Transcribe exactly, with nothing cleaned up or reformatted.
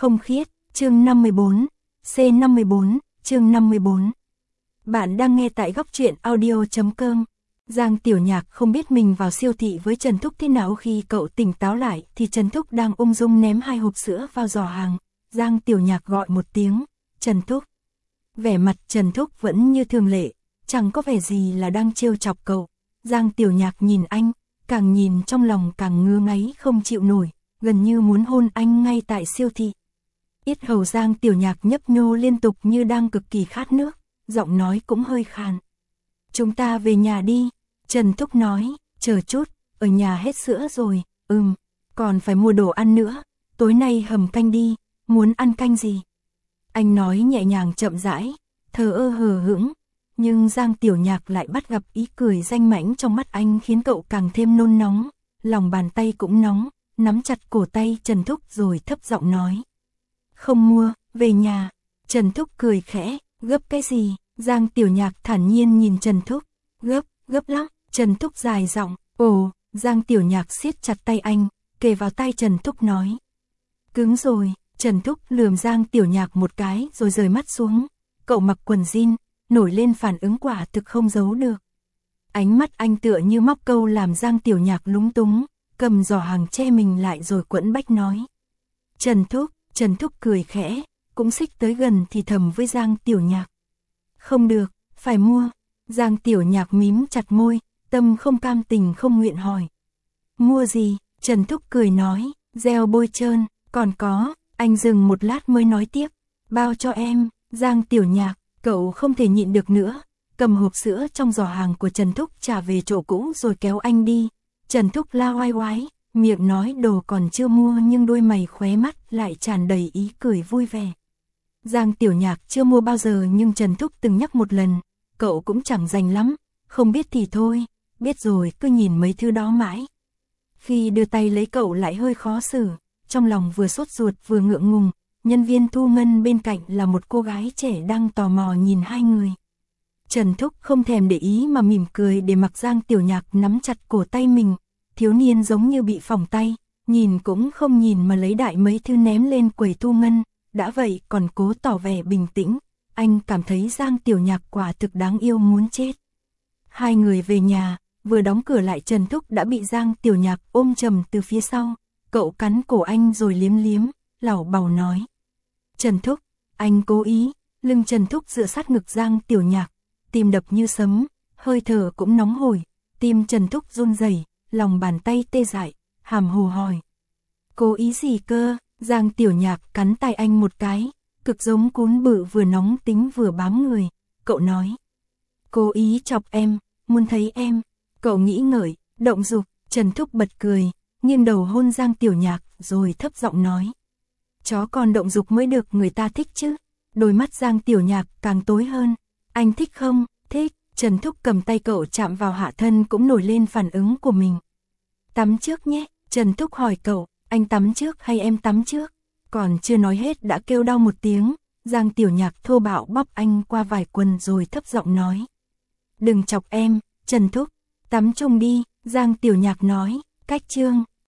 Không khiết, chương năm mươi bốn, C năm mươi bốn, chương năm mươi bốn. Bạn đang nghe tại góc truyện audio chấm com. Giang Tiểu Nhạc không biết mình vào siêu thị với Trần Thúc thế nào, khi cậu tỉnh táo lại thì Trần Thúc đang ung dung ném hai hộp sữa vào giỏ hàng. Giang Tiểu Nhạc gọi một tiếng, Trần Thúc. Vẻ mặt Trần Thúc vẫn như thường lệ, chẳng có vẻ gì là đang trêu chọc cậu. Giang Tiểu Nhạc nhìn anh, càng nhìn trong lòng càng ngứa ngáy không chịu nổi, gần như muốn hôn anh ngay tại siêu thị. Yết hầu Giang Tiểu Nhạc nhấp nhô liên tục như đang cực kỳ khát nước, giọng nói cũng hơi khàn. Chúng ta về nhà đi, Trần Thúc nói, chờ chút, ở nhà hết sữa rồi, ừm, còn phải mua đồ ăn nữa, tối nay hầm canh đi, muốn ăn canh gì? Anh nói nhẹ nhàng chậm rãi, thờ ơ hờ hững, nhưng Giang Tiểu Nhạc lại bắt gặp ý cười danh mãnh trong mắt anh khiến cậu càng thêm nôn nóng, lòng bàn tay cũng nóng, nắm chặt cổ tay Trần Thúc rồi thấp giọng nói. Không mua, về nhà. Trần Thúc cười khẽ, gấp cái gì? Giang Tiểu Nhạc thản nhiên nhìn Trần Thúc, gấp, gấp lắm. Trần Thúc dài giọng, ồ, Giang Tiểu Nhạc siết chặt tay anh, kề vào tay Trần Thúc nói. Cứng rồi, Trần Thúc lườm Giang Tiểu Nhạc một cái rồi rời mắt xuống, cậu mặc quần jean, nổi lên phản ứng quả thực không giấu được. Ánh mắt anh tựa như móc câu làm Giang Tiểu Nhạc lúng túng, cầm giỏ hàng che mình lại rồi quẫn bách nói. Trần Thúc, Trần Thúc cười khẽ, cũng xích tới gần thì thầm với Giang Tiểu Nhạc. Không được, phải mua. Giang Tiểu Nhạc mím chặt môi, tâm không cam tình không nguyện hỏi. Mua gì? Trần Thúc cười nói, gel bôi trơn, còn có, anh dừng một lát mới nói tiếp. Bao cho em. Giang Tiểu Nhạc, cậu không thể nhịn được nữa, cầm hộp sữa trong giỏ hàng của Trần Thúc trả về chỗ cũ rồi kéo anh đi. Trần Thúc la oai oái, miệng nói đồ còn chưa mua nhưng đôi mày khóe mắt lại tràn đầy ý cười vui vẻ. Giang Tiểu Nhạc chưa mua bao giờ nhưng Trần Thúc từng nhắc một lần, cậu cũng chẳng rành lắm, không biết thì thôi, biết rồi cứ nhìn mấy thứ đó mãi. Khi đưa tay lấy cậu lại hơi khó xử, trong lòng vừa sốt ruột vừa ngượng ngùng, nhân viên thu ngân bên cạnh là một cô gái trẻ đang tò mò nhìn hai người. Trần Thúc không thèm để ý mà mỉm cười để mặc Giang Tiểu Nhạc nắm chặt cổ tay mình, thiếu niên giống như bị phỏng tay, nhìn cũng không nhìn mà lấy đại mấy thứ ném lên quầy thu ngân, đã vậy còn cố tỏ vẻ bình tĩnh, anh cảm thấy Giang Tiểu Nhạc quả thực đáng yêu muốn chết. Hai người về nhà, vừa đóng cửa lại Trần Thúc đã bị Giang Tiểu Nhạc ôm chầm từ phía sau, cậu cắn cổ anh rồi liếm liếm, lảo bảo nói. Trần Thúc, anh cố ý. Lưng Trần Thúc dựa sát ngực Giang Tiểu Nhạc, tim đập như sấm, hơi thở cũng nóng hổi, tim Trần Thúc run rẩy, lòng bàn tay tê dại, hàm hồ hỏi. Cố ý gì cơ? Giang Tiểu Nhạc cắn tay anh một cái, cực giống cún bự vừa nóng tính vừa bám người, cậu nói. Cố ý chọc em, muốn thấy em, cậu nghĩ ngợi, động dục. Trần Thúc bật cười, nghiêng đầu hôn Giang Tiểu Nhạc rồi thấp giọng nói. Chó còn động dục mới được người ta thích chứ. Đôi mắt Giang Tiểu Nhạc càng tối hơn. Anh thích không? Thích. Trần Thúc cầm tay cậu chạm vào hạ thân cũng nổi lên phản ứng của mình. Tắm trước nhé. Trần Thúc hỏi cậu, anh tắm trước hay em tắm trước? Còn chưa nói hết đã kêu đau một tiếng. Giang Tiểu Nhạc thô bạo bóp anh qua vải quần rồi thấp giọng nói. Đừng chọc em, Trần Thúc. Tắm chung đi, Giang Tiểu Nhạc nói. Cách chương.